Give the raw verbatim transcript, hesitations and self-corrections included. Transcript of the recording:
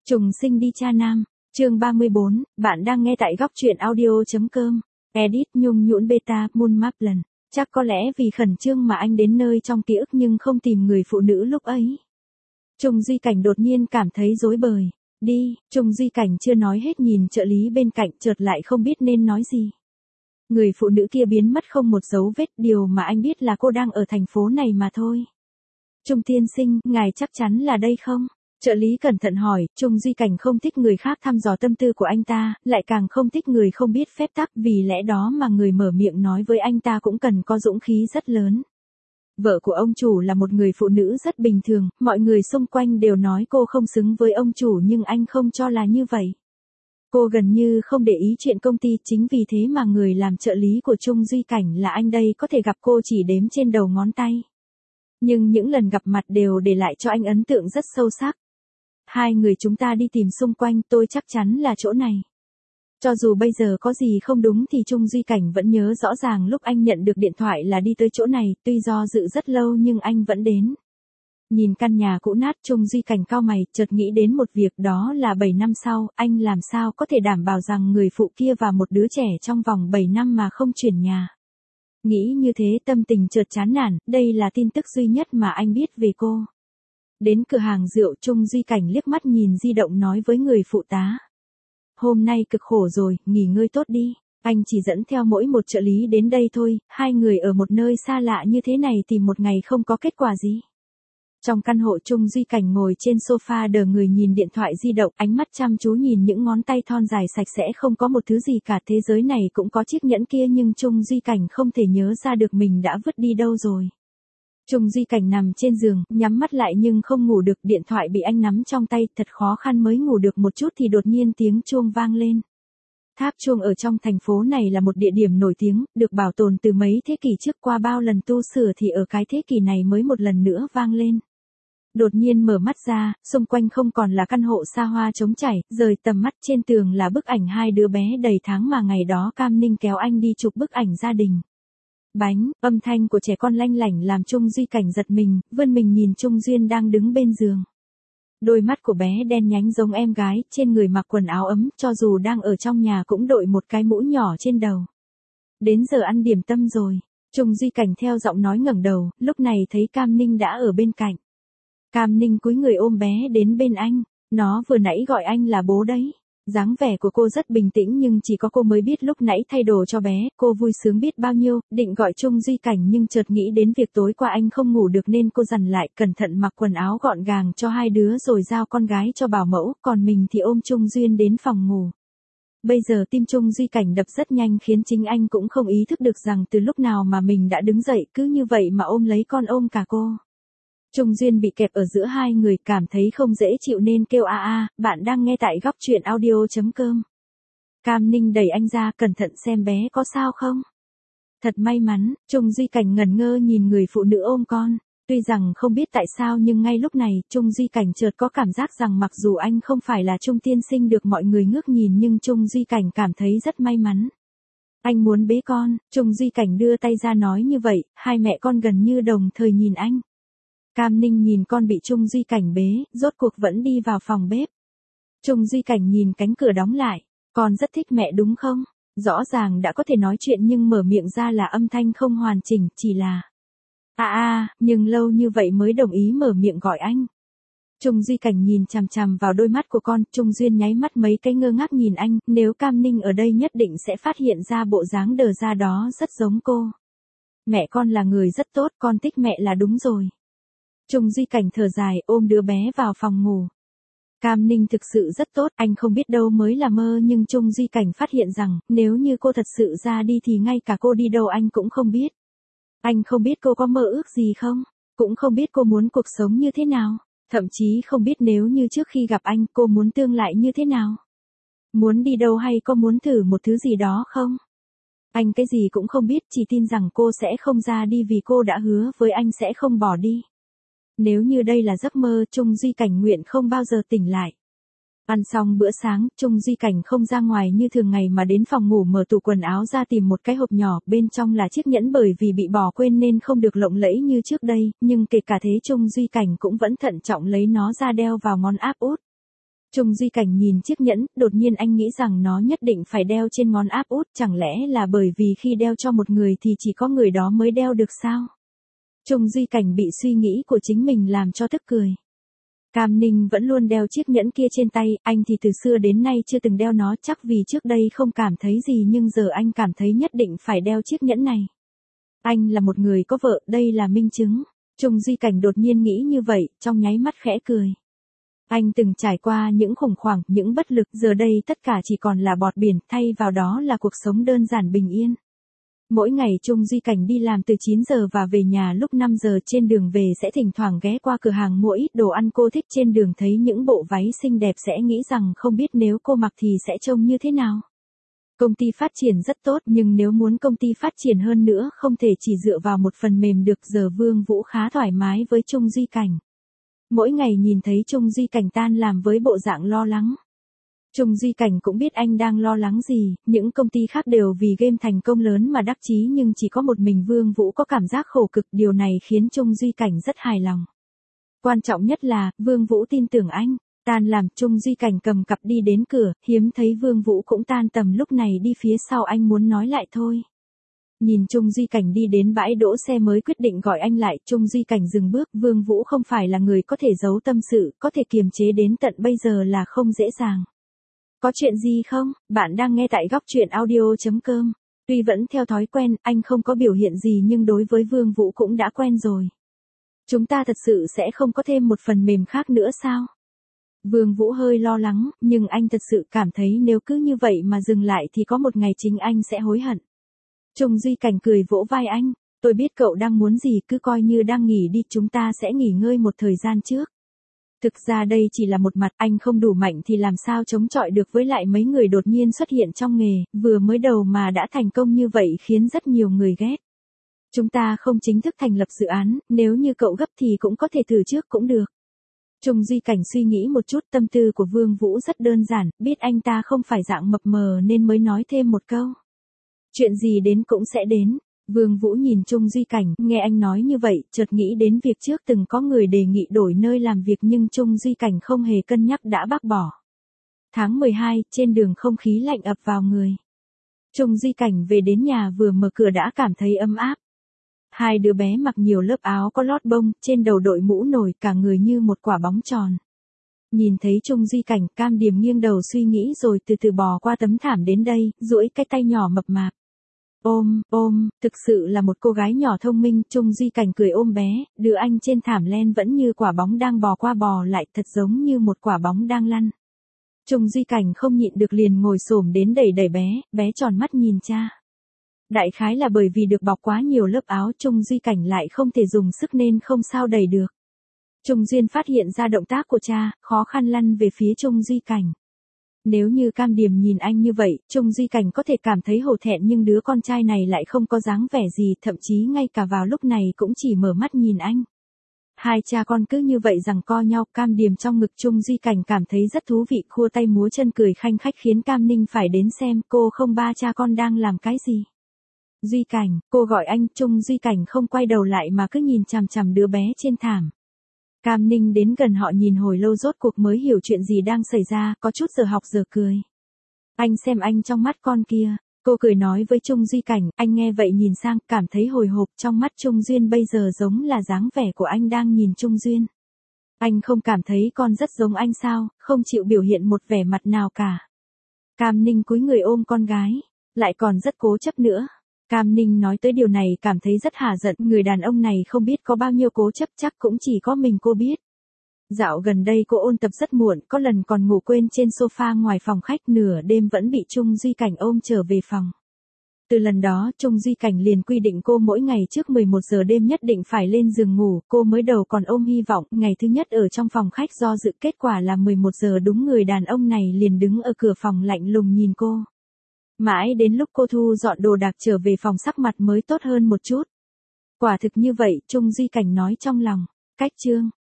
Trùng sinh đi cha nam, chương ba mươi bốn, bạn đang nghe tại góc truyện audio.com. Edit nhung nhũn beta, Moon Maplen. Chắc có lẽ vì khẩn trương mà anh đến nơi trong ký ức nhưng không tìm người phụ nữ lúc ấy. Trung Duy Cảnh đột nhiên cảm thấy rối bời. Đi, Trung Duy Cảnh chưa nói hết nhìn trợ lý bên cạnh chợt lại không biết nên nói gì. Người phụ nữ kia biến mất không một dấu vết, điều mà anh biết là cô đang ở thành phố này mà thôi. Trung tiên sinh, ngài chắc chắn là đây không? Trợ lý cẩn thận hỏi. Trung Duy Cảnh không thích người khác thăm dò tâm tư của anh ta, lại càng không thích người không biết phép tắc, vì lẽ đó mà người mở miệng nói với anh ta cũng cần có dũng khí rất lớn. Vợ của ông chủ là một người phụ nữ rất bình thường, mọi người xung quanh đều nói cô không xứng với ông chủ nhưng anh không cho là như vậy. Cô gần như không để ý chuyện công ty, chính vì thế mà người làm trợ lý của Trung Duy Cảnh là anh đây có thể gặp cô chỉ đếm trên đầu ngón tay. Nhưng những lần gặp mặt đều để lại cho anh ấn tượng rất sâu sắc. Hai người chúng ta đi tìm xung quanh, tôi chắc chắn là chỗ này. Cho dù bây giờ có gì không đúng thì Trung Duy Cảnh vẫn nhớ rõ ràng lúc anh nhận được điện thoại là đi tới chỗ này, tuy do dự rất lâu nhưng anh vẫn đến. Nhìn căn nhà cũ nát, Trung Duy Cảnh cau mày, chợt nghĩ đến một việc, đó là bảy năm sau, anh làm sao có thể đảm bảo rằng người phụ kia và một đứa trẻ trong vòng bảy năm mà không chuyển nhà. Nghĩ như thế tâm tình chợt chán nản, đây là tin tức duy nhất mà anh biết về cô. Đến cửa hàng rượu, Trung Duy Cảnh liếc mắt nhìn di động nói với người phụ tá. Hôm nay cực khổ rồi, nghỉ ngơi tốt đi. Anh chỉ dẫn theo mỗi một trợ lý đến đây thôi, hai người ở một nơi xa lạ như thế này tìm một ngày không có kết quả gì. Trong căn hộ, Trung Duy Cảnh ngồi trên sofa đờ người nhìn điện thoại di động, ánh mắt chăm chú nhìn những ngón tay thon dài sạch sẽ, không có một thứ gì cả. Thế giới này cũng có chiếc nhẫn kia nhưng Trung Duy Cảnh không thể nhớ ra được mình đã vứt đi đâu rồi. Trung Duy Cảnh nằm trên giường, nhắm mắt lại nhưng không ngủ được, điện thoại bị anh nắm trong tay, thật khó khăn mới ngủ được một chút thì đột nhiên tiếng chuông vang lên. Tháp chuông ở trong thành phố này là một địa điểm nổi tiếng, được bảo tồn từ mấy thế kỷ trước, qua bao lần tu sửa thì ở cái thế kỷ này mới một lần nữa vang lên. Đột nhiên mở mắt ra, xung quanh không còn là căn hộ xa hoa trống trải, rời tầm mắt trên tường là bức ảnh hai đứa bé đầy tháng mà ngày đó Cam Ninh kéo anh đi chụp bức ảnh gia đình. Bánh, âm thanh của trẻ con lanh lảnh làm Trung Duy Cảnh giật mình, vươn mình nhìn Trung Duyên đang đứng bên giường. Đôi mắt của bé đen nhánh giống em gái, trên người mặc quần áo ấm, cho dù đang ở trong nhà cũng đội một cái mũ nhỏ trên đầu. Đến giờ ăn điểm tâm rồi. Trung Duy Cảnh theo giọng nói ngẩng đầu, lúc này thấy Cam Ninh đã ở bên cạnh. Cam Ninh cúi người ôm bé đến bên anh, nó vừa nãy gọi anh là bố đấy. Dáng vẻ của cô rất bình tĩnh nhưng chỉ có cô mới biết lúc nãy thay đồ cho bé, cô vui sướng biết bao nhiêu, định gọi Trung Duy Cảnh nhưng chợt nghĩ đến việc tối qua anh không ngủ được nên cô dằn lại, cẩn thận mặc quần áo gọn gàng cho hai đứa rồi giao con gái cho bảo mẫu, còn mình thì ôm Trung Duyên đến phòng ngủ. Bây giờ tim Trung Duy Cảnh đập rất nhanh khiến chính anh cũng không ý thức được rằng từ lúc nào mà mình đã đứng dậy, cứ như vậy mà ôm lấy con ôm cả cô. Trung Duyên bị kẹp ở giữa hai người, cảm thấy không dễ chịu nên kêu a a. Bạn đang nghe tại góc truyện audio.com. Cam Ninh đẩy anh ra, cẩn thận xem bé có sao không. Thật may mắn. Trung Duy Cảnh ngẩn ngơ nhìn người phụ nữ ôm con. Tuy rằng không biết tại sao nhưng ngay lúc này Trung Duy Cảnh chợt có cảm giác rằng mặc dù anh không phải là Trung tiên sinh được mọi người ngước nhìn nhưng Trung Duy Cảnh cảm thấy rất may mắn. Anh muốn bế con. Trung Duy Cảnh đưa tay ra nói như vậy, hai mẹ con gần như đồng thời nhìn anh. Cam Ninh nhìn con bị Trung Duy Cảnh bế, rốt cuộc vẫn đi vào phòng bếp. Trung Duy Cảnh nhìn cánh cửa đóng lại, con rất thích mẹ đúng không? Rõ ràng đã có thể nói chuyện nhưng mở miệng ra là âm thanh không hoàn chỉnh, chỉ là a a, nhưng lâu như vậy mới đồng ý mở miệng gọi anh. Trung Duy Cảnh nhìn chằm chằm vào đôi mắt của con, Trung Duyên nháy mắt mấy cái ngơ ngác nhìn anh, nếu Cam Ninh ở đây nhất định sẽ phát hiện ra bộ dáng đờ ra đó rất giống cô. Mẹ con là người rất tốt, con thích mẹ là đúng rồi. Trung Duy Cảnh thở dài, ôm đứa bé vào phòng ngủ. Cam Ninh thực sự rất tốt, anh không biết đâu mới là mơ nhưng Trung Duy Cảnh phát hiện rằng, nếu như cô thật sự ra đi thì ngay cả cô đi đâu anh cũng không biết. Anh không biết cô có mơ ước gì không, cũng không biết cô muốn cuộc sống như thế nào, thậm chí không biết nếu như trước khi gặp anh cô muốn tương lai như thế nào. Muốn đi đâu hay có muốn thử một thứ gì đó không? Anh cái gì cũng không biết, chỉ tin rằng cô sẽ không ra đi vì cô đã hứa với anh sẽ không bỏ đi. Nếu như đây là giấc mơ, Trung Duy Cảnh nguyện không bao giờ tỉnh lại. Ăn xong bữa sáng, Trung Duy Cảnh không ra ngoài như thường ngày mà đến phòng ngủ mở tủ quần áo ra tìm một cái hộp nhỏ, bên trong là chiếc nhẫn bởi vì bị bỏ quên nên không được lộng lẫy như trước đây, nhưng kể cả thế Trung Duy Cảnh cũng vẫn thận trọng lấy nó ra đeo vào ngón áp út. Trung Duy Cảnh nhìn chiếc nhẫn, đột nhiên anh nghĩ rằng nó nhất định phải đeo trên ngón áp út, chẳng lẽ là bởi vì khi đeo cho một người thì chỉ có người đó mới đeo được sao? Trung Duy Cảnh bị suy nghĩ của chính mình làm cho tức cười. Cam Ninh vẫn luôn đeo chiếc nhẫn kia trên tay, anh thì từ xưa đến nay chưa từng đeo nó, chắc vì trước đây không cảm thấy gì nhưng giờ anh cảm thấy nhất định phải đeo chiếc nhẫn này. Anh là một người có vợ, đây là minh chứng. Trung Duy Cảnh đột nhiên nghĩ như vậy, trong nháy mắt khẽ cười. Anh từng trải qua những khủng hoảng, những bất lực, giờ đây tất cả chỉ còn là bọt biển, thay vào đó là cuộc sống đơn giản bình yên. Mỗi ngày Trung Duy Cảnh đi làm từ chín giờ và về nhà lúc năm giờ, trên đường về sẽ thỉnh thoảng ghé qua cửa hàng mua ít đồ ăn cô thích, trên đường thấy những bộ váy xinh đẹp sẽ nghĩ rằng không biết nếu cô mặc thì sẽ trông như thế nào. Công ty phát triển rất tốt nhưng nếu muốn công ty phát triển hơn nữa không thể chỉ dựa vào một phần mềm được, giờ Vương Vũ khá thoải mái với Trung Duy Cảnh. Mỗi ngày nhìn thấy Trung Duy Cảnh tan làm với bộ dạng lo lắng. Trung Duy Cảnh cũng biết anh đang lo lắng gì, những công ty khác đều vì game thành công lớn mà đắc chí nhưng chỉ có một mình Vương Vũ có cảm giác khổ cực, điều này khiến Trung Duy Cảnh rất hài lòng. Quan trọng nhất là, Vương Vũ tin tưởng anh. Tan làm, Trung Duy Cảnh cầm cặp đi đến cửa, hiếm thấy Vương Vũ cũng tan tầm lúc này đi phía sau anh muốn nói lại thôi. Nhìn Trung Duy Cảnh đi đến bãi đỗ xe mới quyết định gọi anh lại, Trung Duy Cảnh dừng bước, Vương Vũ không phải là người có thể giấu tâm sự, có thể kiềm chế đến tận bây giờ là không dễ dàng. Có chuyện gì không? Bạn đang nghe tại góc truyện audio chấm com. Tuy vẫn theo thói quen, anh không có biểu hiện gì nhưng đối với Vương Vũ cũng đã quen rồi. Chúng ta thật sự sẽ không có thêm một phần mềm khác nữa sao? Vương Vũ hơi lo lắng, nhưng anh thật sự cảm thấy nếu cứ như vậy mà dừng lại thì có một ngày chính anh sẽ hối hận. Trung Duy Cảnh cười vỗ vai anh, tôi biết cậu đang muốn gì, cứ coi như đang nghỉ đi, chúng ta sẽ nghỉ ngơi một thời gian trước. Thực ra đây chỉ là một mặt, anh không đủ mạnh thì làm sao chống chọi được với lại mấy người đột nhiên xuất hiện trong nghề, vừa mới đầu mà đã thành công như vậy khiến rất nhiều người ghét. Chúng ta không chính thức thành lập dự án, nếu như cậu gấp thì cũng có thể thử trước cũng được. Trung Duy Cảnh suy nghĩ một chút, tâm tư của Vương Vũ rất đơn giản, biết anh ta không phải dạng mập mờ nên mới nói thêm một câu. Chuyện gì đến cũng sẽ đến. Vương Vũ nhìn Trung Duy Cảnh, nghe anh nói như vậy, chợt nghĩ đến việc trước từng có người đề nghị đổi nơi làm việc nhưng Trung Duy Cảnh không hề cân nhắc đã bác bỏ. Tháng mười hai, trên đường không khí lạnh ập vào người. Trung Duy Cảnh về đến nhà vừa mở cửa đã cảm thấy ấm áp. Hai đứa bé mặc nhiều lớp áo có lót bông, trên đầu đội mũ nổi, cả người như một quả bóng tròn. Nhìn thấy Trung Duy Cảnh, Cam Điềm nghiêng đầu suy nghĩ rồi từ từ bò qua tấm thảm đến đây, duỗi cái tay nhỏ mập mạp. Ôm, ôm, thực sự là một cô gái nhỏ thông minh, Trung Duy Cảnh cười ôm bé, đứa anh trên thảm len vẫn như quả bóng đang bò qua bò lại, thật giống như một quả bóng đang lăn. Trung Duy Cảnh không nhịn được liền ngồi xổm đến đẩy đẩy bé, bé tròn mắt nhìn cha. Đại khái là bởi vì được bọc quá nhiều lớp áo, Trung Duy Cảnh lại không thể dùng sức nên không sao đẩy được. Trung Duyên phát hiện ra động tác của cha, khó khăn lăn về phía Trung Duy Cảnh. Nếu như Cam Điềm nhìn anh như vậy, Trung Duy Cảnh có thể cảm thấy hổ thẹn nhưng đứa con trai này lại không có dáng vẻ gì, thậm chí ngay cả vào lúc này cũng chỉ mở mắt nhìn anh. Hai cha con cứ như vậy giằng co nhau, Cam Điềm trong ngực Trung Duy Cảnh cảm thấy rất thú vị, khua tay múa chân cười khanh khách khiến Cam Ninh phải đến xem cô không ba cha con đang làm cái gì. Duy Cảnh, cô gọi anh, Trung Duy Cảnh không quay đầu lại mà cứ nhìn chằm chằm đứa bé trên thảm. Cam Ninh đến gần họ nhìn hồi lâu rốt cuộc mới hiểu chuyện gì đang xảy ra, có chút giờ học giờ cười. Anh xem anh trong mắt con kia, cô cười nói với Trung Duy Cảnh, anh nghe vậy nhìn sang, cảm thấy hồi hộp, trong mắt Trung Duyên bây giờ giống là dáng vẻ của anh đang nhìn Trung Duyên. Anh không cảm thấy con rất giống anh sao, không chịu biểu hiện một vẻ mặt nào cả. Cam Ninh cúi người ôm con gái, lại còn rất cố chấp nữa. Cam Ninh nói tới điều này cảm thấy rất hả giận, người đàn ông này không biết có bao nhiêu cố chấp, chắc cũng chỉ có mình cô biết. Dạo gần đây cô ôn tập rất muộn, có lần còn ngủ quên trên sofa ngoài phòng khách, nửa đêm vẫn bị Trung Duy Cảnh ôm trở về phòng. Từ lần đó, Trung Duy Cảnh liền quy định cô mỗi ngày trước mười một giờ đêm nhất định phải lên giường ngủ, cô mới đầu còn ôm hy vọng, ngày thứ nhất ở trong phòng khách do dự, kết quả là mười một giờ đúng, người đàn ông này liền đứng ở cửa phòng lạnh lùng nhìn cô. Mãi đến lúc cô thu dọn đồ đạc trở về phòng sắc mặt mới tốt hơn một chút. Quả thực như vậy, Trung Duy Cảnh nói trong lòng. Cách chương